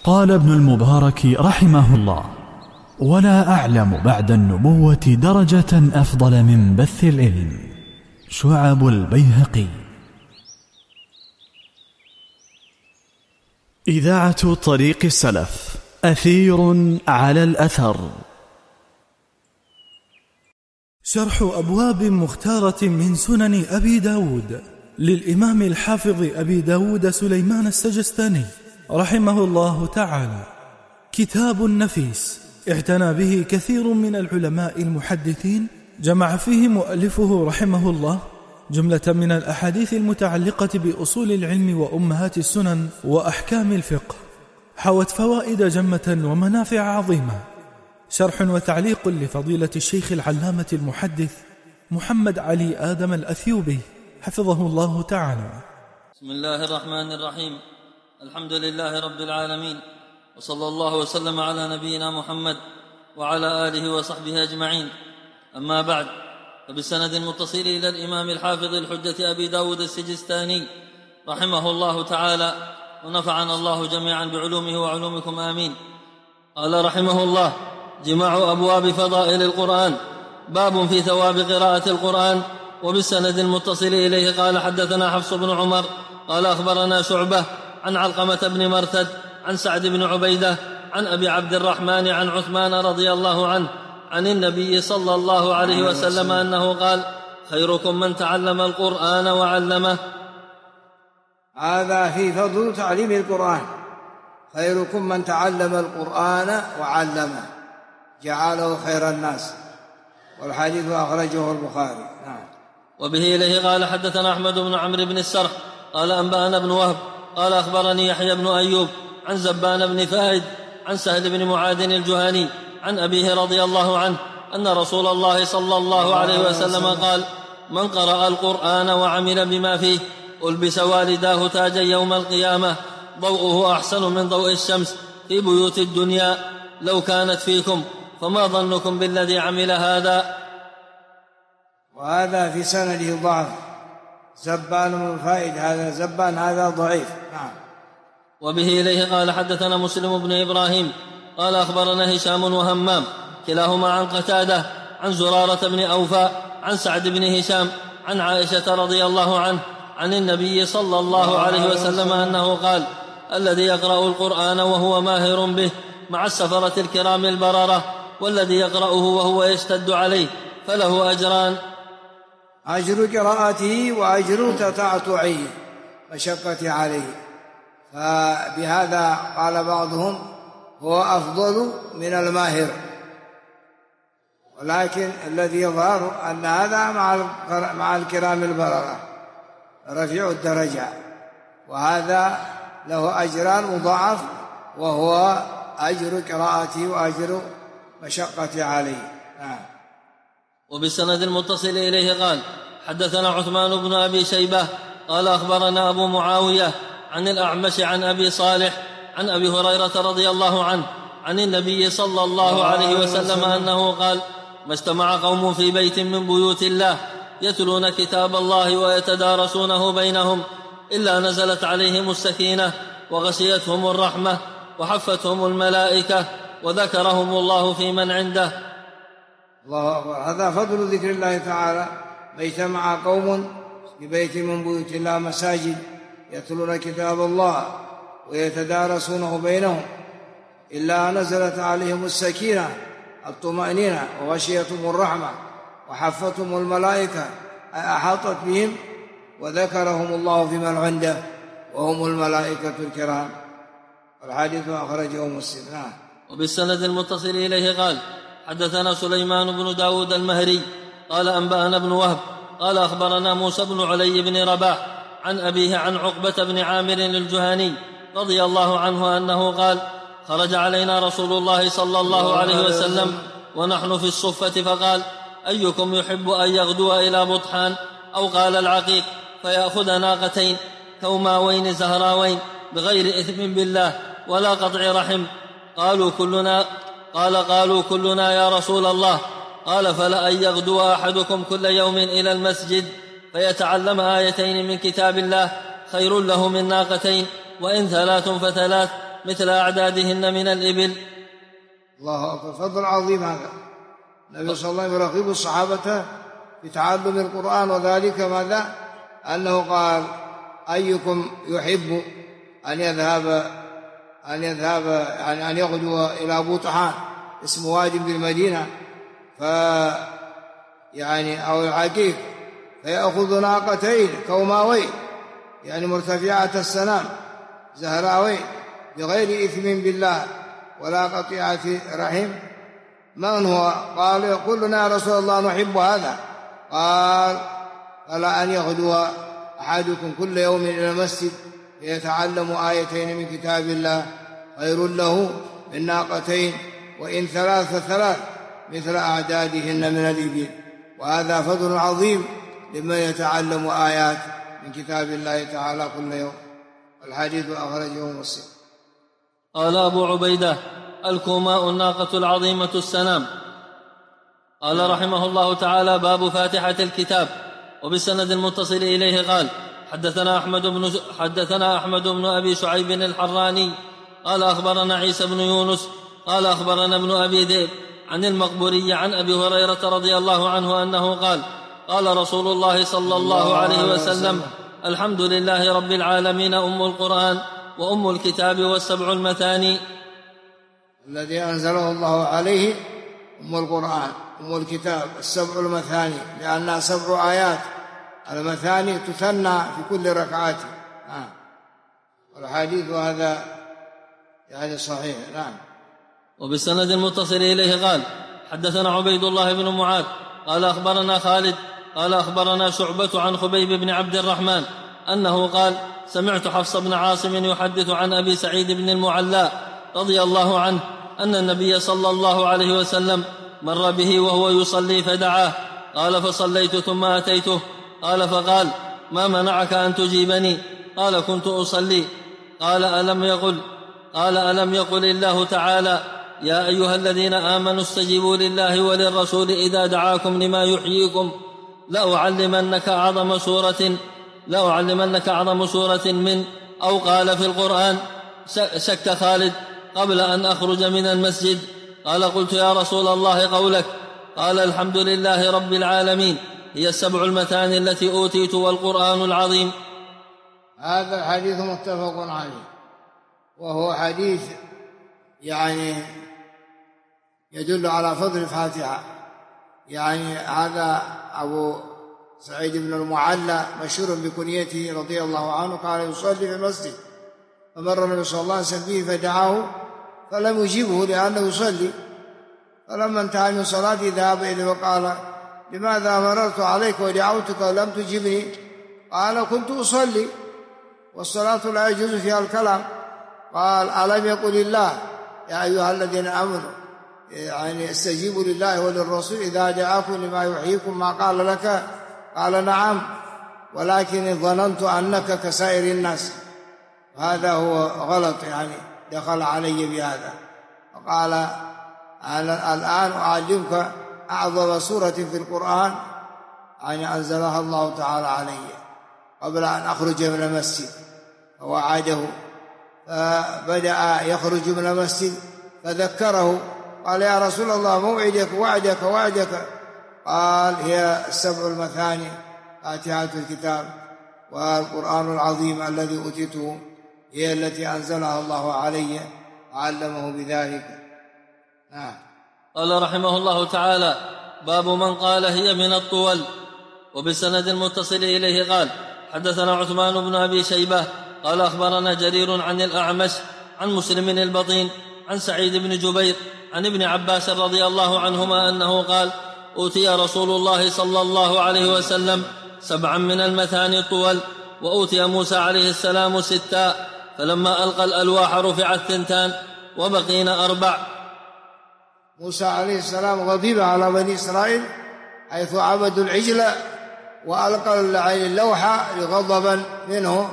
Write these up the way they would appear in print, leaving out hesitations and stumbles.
قال ابن المبارك رحمه الله: ولا أعلم بعد النبوة درجة أفضل من بث العلم. شعب البيهقي. إذاعة طريق السلف، أثير على الأثر. شرح أبواب مختارة من سنن أبي داود للإمام الحافظ أبي داود سليمان السجستاني رحمه الله تعالى. كتاب نفيس اعتنى به كثير من العلماء المحدثين، جمع فيه مؤلفه رحمه الله جملة من الأحاديث المتعلقة بأصول العلم وأمهات السنن وأحكام الفقه، حوت فوائد جمة ومنافع عظيمة. شرح وتعليق لفضيلة الشيخ العلامة المحدث محمد علي آدم الأثيوبي حفظه الله تعالى. بسم الله الرحمن الرحيم. الحمد لله رب العالمين، وصلى الله وسلم على نبينا محمد وعلى آله وصحبه أجمعين. أما بعد، فبالسند المتصل إلى الإمام الحافظ الحجة أبي داود السجستاني رحمه الله تعالى، ونفعنا الله جميعا بعلومه وعلومكم آمين. قال رحمه الله: جماع أبواب فضائل القرآن، باب في ثواب قراءة القرآن. وبالسند المتصل إليه قال: حدثنا حفص بن عمر قال أخبرنا شعبة عن علقمة بن مرثد عن سعد بن عبيدة عن أبي عبد الرحمن عن عثمان رضي الله عنه عن النبي صلى الله عليه وسلم أنه قال: خيركم من تعلم القرآن وعلمه. هذا في فضل تعليم القرآن. خيركم من تعلم القرآن وعلمه، جعله خير الناس. والحديث أخرجه البخاري. وبه إليه قال: حدثنا أحمد بن عمرو بن السرح قال أنبأنا بن وهب قال أخبرني يحيى بن أيوب عن زبان بن فائد عن سهل بن معاذ الجهني عن أبيه رضي الله عنه أن رسول الله صلى الله عليه وسلم قال: من قرأ القرآن وعمل بما فيه ألبس والداه تاجا يوم القيامة، ضوءه أحسن من ضوء الشمس في بيوت الدنيا. لو كانت فيكم فما ظنكم بالذي عمل هذا؟ وهذا في سنده ضعف. زبان بن فائد هذا زبان هذا ضعيف. وبه إليه قال: حدثنا مسلم بن إبراهيم قال أخبرنا هشام وهمام كلاهما عن قتادة عن زرارة بن أوفى عن سعد بن هشام عن عائشة رضي الله عنه عن النبي صلى الله عليه وسلم أنه قال: الذي يقرأ القرآن وهو ماهر به مع السفرة الكرام البررة، والذي يقرأه وهو يشتد عليه فله أجران: أجر قراءته وأجر تتعتعه مشقة عليه. فبهذا قال بعضهم هو أفضل من الماهر، ولكن الذي يظهر أن هذا مع الكرام البررة رفيع الدرجة، وهذا له أجران مضاعف، وهو أجر قراءته وأجر مشقة عليه. وبالسند المتصل إليه قال: حدثنا عثمان بن أبي شيبة قال أخبرنا أبو معاوية عن الأعمش عن أبي صالح عن أبي هريرة رضي الله عنه عن النبي صلى الله عليه وسلم أنه قال: ما اجتمع قوم في بيت من بيوت الله يتلون كتاب الله ويتدارسونه بينهم إلا نزلت عليهم السكينة وغشيتهم الرحمة وحفتهم الملائكة وذكرهم الله في من عنده. الله أكبر. هذا فضل ذكر الله تعالى. ما اجتمع قوم في بيت من بيوت الله مساجد يتلون كتاب الله ويتدارسونه بينهم إلا نزلت عليهم السكينة الطمأنينة وغشيتهم الرحمة وحفتهم الملائكة، أحاطت بهم وذكرهم الله في من عنده وهم الملائكة الكرام. الحديث أخرجه مسلم. وبالسند المتصل إليه قال: حدثنا سليمان بن داود المهري قال أنبأنا بن وهب قال أخبرنا موسى بن علي بن رباح عن أبيه عن عقبة بن عامر الجهني رضي الله عنه أنه قال: خرج علينا رسول الله صلى الله عليه وسلم ونحن في الصفة فقال: أيكم يحب أن يغدو إلى بطحان أو قال العقيق فيأخذ ناقتين كوماوين زهراوين بغير إثم بالله ولا قطع رحم؟ قالوا كلنا يا رسول الله. قال: فلا أن يغدو أحدكم كل يوم إلى المسجد فيتعلم آيتين من كتاب الله خير له من ناقتين، وإن 3 ف3، مثل أعدادهن من الإبل. الله أكبر. فضل عظيم هذا. النبي صلى الله عليه وسلم يرغب الصحابة في تعلم القرآن، وذلك ماذا؟ أنه قال أيكم يحب أن يذهب يعني أن يغدو إلى بوطحان اسم وادي بالمدينة يعني أو العقيق، فيأخذ ناقتين كوماوين يعني مرتفعة السنام زهراوين بغير إثم بالله ولا قطيعة رحم. من هو؟ قال يقول لنا يا رسول الله نحب هذا. قال فلا أن يغدو أحدكم كل يوم إلى المسجد فيتعلم آيتين من كتاب الله خير له من ناقتين وإن ثلاث مثل أعدادهن من الإبل. وهذا فضل عظيم لمن يتعلم آيات من كتاب الله تعالى كل يوم. الحديث أخرجه مسلم. قال أبو عبيدة: الكوماء الناقة العظيمة السنام. قال رحمه الله تعالى: باب فاتحة الكتاب. وبالسند المتصل إليه قال: حدثنا أحمد بن أبي شعيب الحراني قال أخبرنا عيسى بن يونس قال أخبرنا ابن أبي ذئب عن المقبوري عن أبي هريرة رضي الله عنه أنه قال: قال رسول الله صلى الله عليه وسلم: الحمد لله رب العالمين أم القرآن وأم الكتاب والسبع المثاني. الذي أنزله الله عليه أم القرآن أم الكتاب السبع المثاني، لأنها 7 آيات. المثاني تثنى في كل ركعات. والحديث هذا يعني صحيح. نعم. وبالسند المتصل إليه قال: حدثنا عبيد الله بن معاذ قال أخبرنا خالد قال أخبرنا شعبة عن خبيب بن عبد الرحمن أنه قال: سمعت حفص بن عاصم يحدث عن أبي سعيد بن المعلى رضي الله عنه أن النبي صلى الله عليه وسلم مر به وهو يصلي فدعاه. قال: فصليت ثم أتيته. قال: فقال: ما منعك أن تجيبني؟ قال: كنت أصلي. قال: ألم يقل الله تعالى: يا أيها الذين آمنوا استجيبوا لله وللرسول إذا دعاكم لما يحييكم لأعلمنك أعظم سورة من، أو قال في القرآن. شك خالد قبل أن أخرج من المسجد. قال: قلت يا رسول الله قولك. قال: الحمد لله رب العالمين هي السبع المثاني التي أوتيت والقرآن العظيم. هذا الحديث متفق عليه، وهو حديث يعني يدل على فضل الفاتحة. يعني هذا أبو سعيد بن المعلى مشهور بكنيته رضي الله عنه، كان يصلي في المسجد فمر النبي صلى الله عليه وسلم به فدعاه فلم يجيبه لأنه يصلي. فلما انتهى من صلاته ذهب إليه وقال: لماذا مررت عليك ودعوتك ولم تجبني؟ قال: كنت أصلي والصلاة لا يجوز فيها الكلام. قال: ألم يقل الله يا أيها الذين آمنوا يعني استجيبوا لله وللرسول إذا دعاكم لما يحييكم ما قال لك؟ قال: نعم، ولكن ظننت أنك كسائر الناس. هذا هو غلط، يعني دخل علي بهذا. وقال: الآن أعلمك أعظم سورة في القرآن يعني أنزلها الله تعالى علي قبل أن أخرج من المسجد. فوعده، فبدأ يخرج من المسجد فذكره. قال: يا رسول الله موعدك وعدك. قال: هي السبع المثاني فاتحة الكتاب والقرآن العظيم الذي أوتيته، هي التي أنزلها الله علي وعلمه بذلك. قال رحمه الله تعالى: باب من قال هي من الطول. وبالسند المتصل إليه قال: حدثنا عثمان بن أبي شيبة قال أخبرنا جرير عن الأعمش عن مسلم البطين عن سعيد بن جبير عن ابن عباس رضي الله عنهما أنه قال: أوتي رسول الله صلى الله عليه وسلم 7 من المثاني الطول، وأوتي موسى عليه السلام 6، فلما ألقى الألواح رفعت 2 وبقينا 4. موسى عليه السلام غضب على بني إسرائيل حيث عبدوا العجل وألقى اللوحة غضبا منه،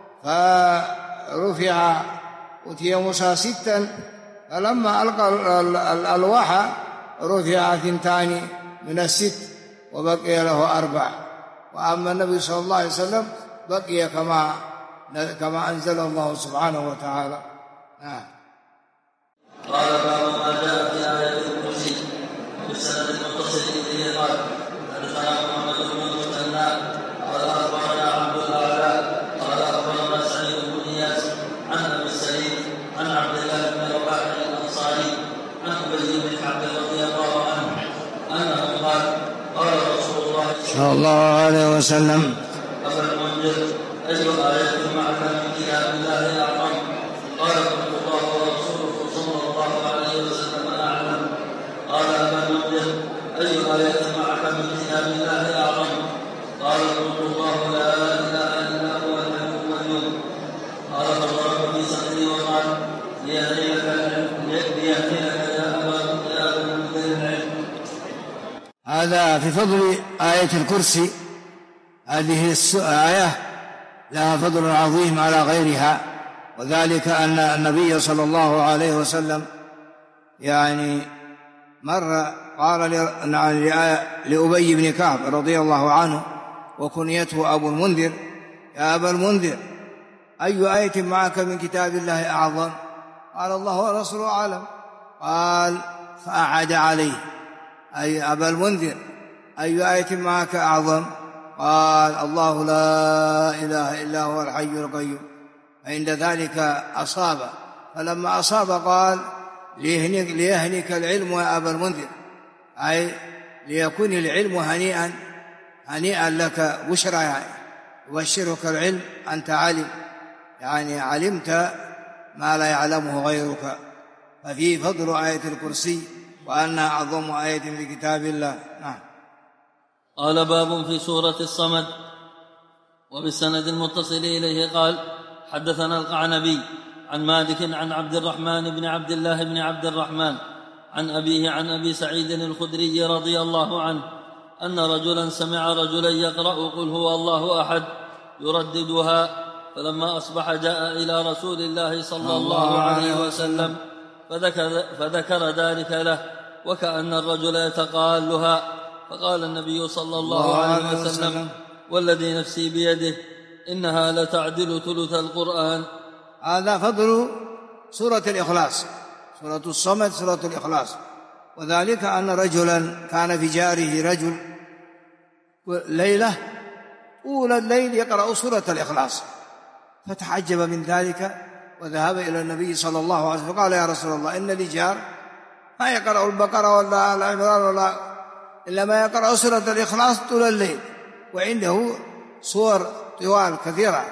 فرفع. أوتي موسى 6، فلما ألقى الألواح رفع 2 من 6 وبقي له 4. وأما النبي صلى الله عليه وسلم بقي كما أنزل الله سبحانه وتعالى. قال باب ما جاء في آية الكرسي بالسند المتصل إليه قال حدثنا محمد بن المثنى قال أخبرنا عبد الأعلى قال أخبرنا سعيد بن إياس عن أبي السعيد عن عبد الله بن رباح الأنصاري عن أبي بن كعب رضي الله عنه أنه قال قال رسول الله صلى الله عليه وسلم أبا المنذر أي آية معك من كتاب الله أعظم قال قلت الله ورسوله صلى الله عليه وسلم أعلم قال أبا المنذر أي آية معك من كتاب الله أعظم قال قلت الله لا إله إلا هو الحي القيوم قال فضرب في صدري وقال ليهنيك يا أبا المنذر العلم. هذا في فضل آية الكرسي. هذه الآية لها فضل عظيم على غيرها، وذلك أن النبي صلى الله عليه وسلم يعني مرة قال لأبي بن كعب رضي الله عنه وكنيته أبو المنذر: يا أبا المنذر أي آية معك من كتاب الله أعظم؟ قال: الله ورسوله أعلم. قال: فأعاد عليه: أي أبا المنذر أي آية معك أعظم؟ قال: الله لا إله إلا هو الحي القيوم. عند ذلك أصاب، فلما أصاب قال: ليهنيك العلم يا أبا المنذر، أي ليكون العلم هنيئا لك، بشرى يعني يبشرك العلم، أنت علم، يعني علمت ما لا يعلمه غيرك. ففيه فضل آية الكرسي وأنها أعظم آية في كتاب الله. نعم. قال باب في سورة الصمد. وبالسند المتصل إليه قال حدثنا القعنبي عن مالك عن عبد الرحمن بن عبد الله بن عبد الرحمن عن أبيه عن أبي سعيد الخدري رضي الله عنه أن رجلا سمع رجلا يقرأ قل هو الله أحد يرددها، فلما أصبح جاء إلى رسول الله صلى الله عليه وسلم فذكر ذلك له وكأن الرجل يتقالها، فقال النبي صلى الله عليه وسلم: والذي نفسي بيده إنها لتعدل ثلث القرآن. هذا فضل سورة الإخلاص، سورة الصمد، سورة الإخلاص. وذلك أن رجلا كان في جاره رجل ليلة طول الليل يقرأ سورة الإخلاص، فتعجب من ذلك وذهب إلى النبي صلى الله عليه وسلم فقال: يا رسول الله، إن لي جار ما يقرأ البقرة ولا العمران ولا إلا ما يقرأ سورة الإخلاص طول الليل، وعنده صور طوال كثيرة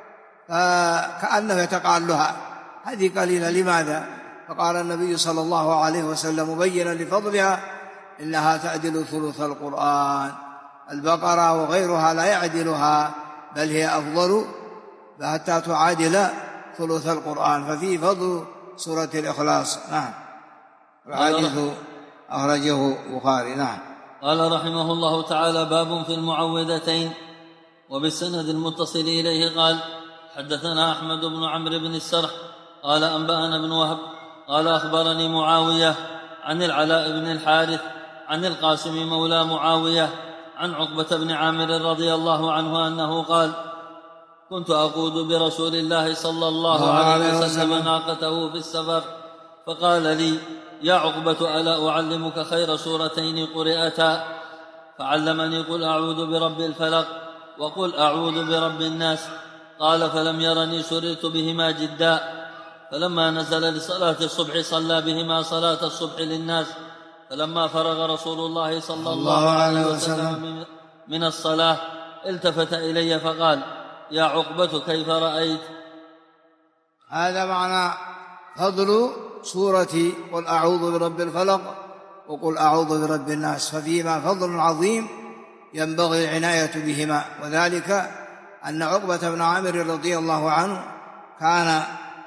كأنه يتقالها، هذه قليلة، لماذا؟ فقال النبي صلى الله عليه وسلم مبينا لفضلها: إنها تعدل ثلث القرآن، البقرة وغيرها لا يعدلها، بل هي أفضل حتى تعادل ثلث القرآن. ففيه فضل سورة الإخلاص. نعم. الحديث أخرجه البخاري. نعم. قال رحمه الله تعالى: باب في المعوذتين. وبالسند المتصل إليه قال حدثنا أحمد بن عمرو بن السرح قال أنبأنا بن وهب قال أخبرني معاوية عن العلاء بن الحارث عن القاسم مولى معاوية عن عقبة بن عامر رضي الله عنه أنه قال: كنت أقود برسول الله صلى الله عليه وسلم ناقته في السفر، فقال لي: يا عقبة، ألا أعلمك خير سورتين قرئتا؟ فعلمني: قل أعوذ برب الفلق وقل أعوذ برب الناس. قال: فلم يرني سررت بهما جدا، فلما نزل لصلاة الصبح صلى بهما صلاة الصبح للناس، فلما فرغ رسول الله صلى الله عليه وسلم من الصلاة التفت إلي فقال: يا عقبة، كيف رأيت؟ هذا معنى فضل سورة قل أعوذ برب الفلق وقل أعوذ برب الناس، ففيما فضل عظيم ينبغي العناية بهما. وذلك أن عقبة بن عامر رضي الله عنه كان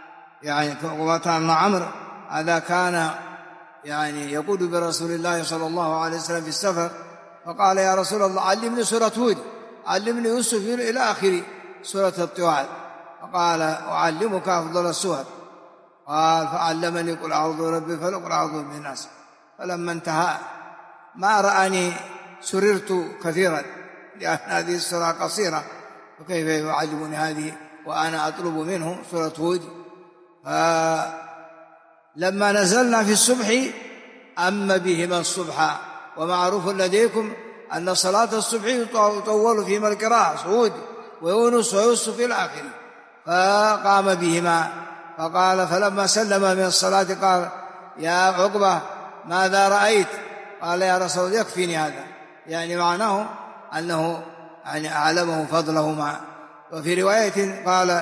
عقبة بن عمرو هذا كان يقود برسول الله صلى الله عليه وسلم في السفر، فقال: يا رسول الله، علمني سورة هود، علمني يوسف إلى آخر سورة الطوال. فقال: أعلمك أفضل السور. قال: فعلمني قل أعوذ برب الفلق وقل أعوذ برب الناس. فلما انتهى ما رأني سررت كثيرا، لأن هذه السورة قصيرة، وكيف يعلمني هذه وأنا أطلب منه سورة هود؟ فلما نزلنا في الصبح أم بهما الصبح، ومعروف لديكم أن صلاة الصبح يطول فيما القراءة سعود ويونس ويوسف إلى آخره، فقام بهما فقال فلما سلم من الصلاة قال يا عقبة ماذا رأيت؟ قال يا رسول الله يكفيني هذا، يعني معناه أنه يعني أعلمه فضلهما. وفي رواية قال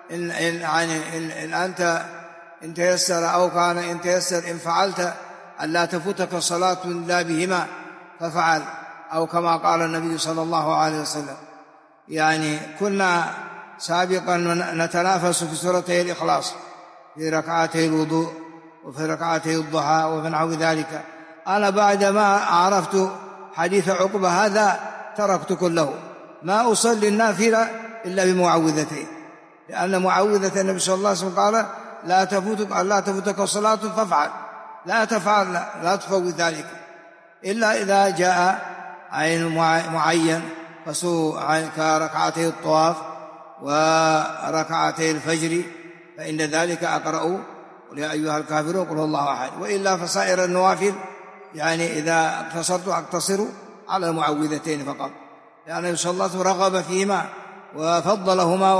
إن أنت إن تيسر أو كان إن تيسر إن فعلت ألا تفوتك صلاة إلا بهما ففعل، أو كما قال النبي صلى الله عليه وسلم. يعني كنا سابقا نتنافس في سورتي الإخلاص في ركعتي الوضوء وفي ركعتي الضحى وفي نحو ذلك. أنا بعدما عرفت حديث عقبة هذا تركت كله، ما أصلي النافلة إلا بمعوذتين، لأن معوذة النبي صلى الله عليه وسلم قال لا تفوتك صلاة فافعل، لا تفعل لا تفوت ذلك إلا إذا جاء عين معين كركعتي الطواف وركعتي الفجر، فإن ذلك أقرأ يا أيها الكافرون قل هو الله أحد، وإلا فسائر النوافل يعني إذا اقتصرت أقتصر على المعوذتين فقط، لأن النبي صلى الله عليه وسلم رغب فيهما وفضلهما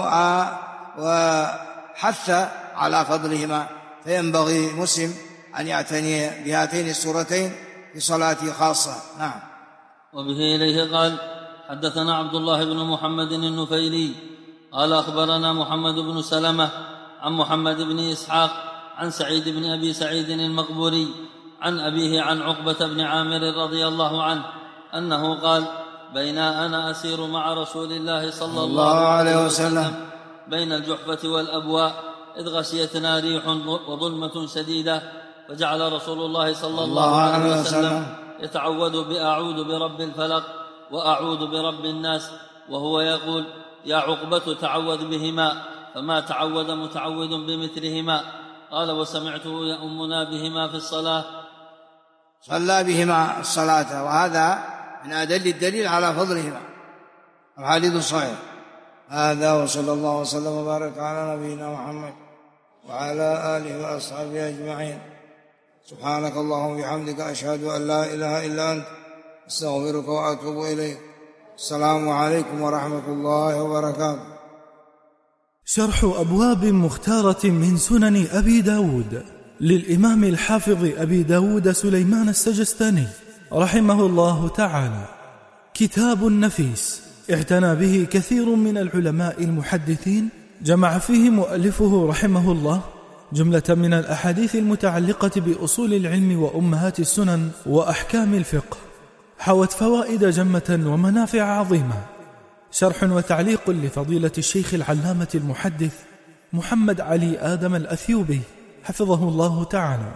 وحث على فضلهما، فينبغي مسلم أن يعتني بهاتين السورتين في صلاته خاصة. نعم. وبه إليه قال حدثنا عبد الله بن محمد النفيلي قال أخبرنا محمد بن سلمة عن محمد بن إسحاق عن سعيد بن أبي سعيد المقبوري عن أبيه عن عقبة بن عامر رضي الله عنه أنه قال بينا أنا أسير مع رسول الله صلى الله عليه وسلم بين الجحفة والأبواء إذ غشيتنا ريح وظلمة شديدة، فجعل رسول الله صلى الله عليه وسلم يتعوذ بأعوذ برب الفلق وأعوذ برب الناس، وهو يقول يا عقبة تعوذ بهما، فما تعوذ متعوذ بمثلهما. قال وسمعته يؤمنا بهما في الصلاة. صلى بهما الصلاة، وهذا من أدل الدليل على فضلهما، الحديث الصحيح هذا. وصلى الله وسلم وبارك على نبينا محمد وعلى آله وأصحابه أجمعين. سبحانك اللهم وبحمدك أشهد أن لا إله إلا أنت أستغفرك وأتوب إليك. السلام عليكم ورحمة الله وبركاته. شرح أبواب مختارة من سنن أبي داود للإمام الحافظ أبي داود سليمان السجستاني رحمه الله تعالى، كتاب نفيس اعتنى به كثير من العلماء المحدثين، جمع فيه مؤلفه رحمه الله جملة من الأحاديث المتعلقة بأصول العلم وأمهات السنن وأحكام الفقه، حوت فوائد جمة ومنافع عظيمة. شرح وتعليق لفضيلة الشيخ العلامة المحدث محمد علي آدم الأثيوبي حفظه الله تعالى.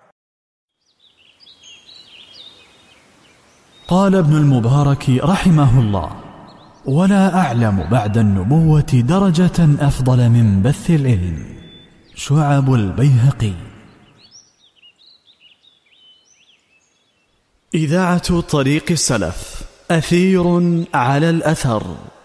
قال ابن المبارك رحمه الله: ولا أعلم بعد النبوة درجة أفضل من بث العلم. شعب البيهقي. إذاعة طريق السلف، أثير على الأثر.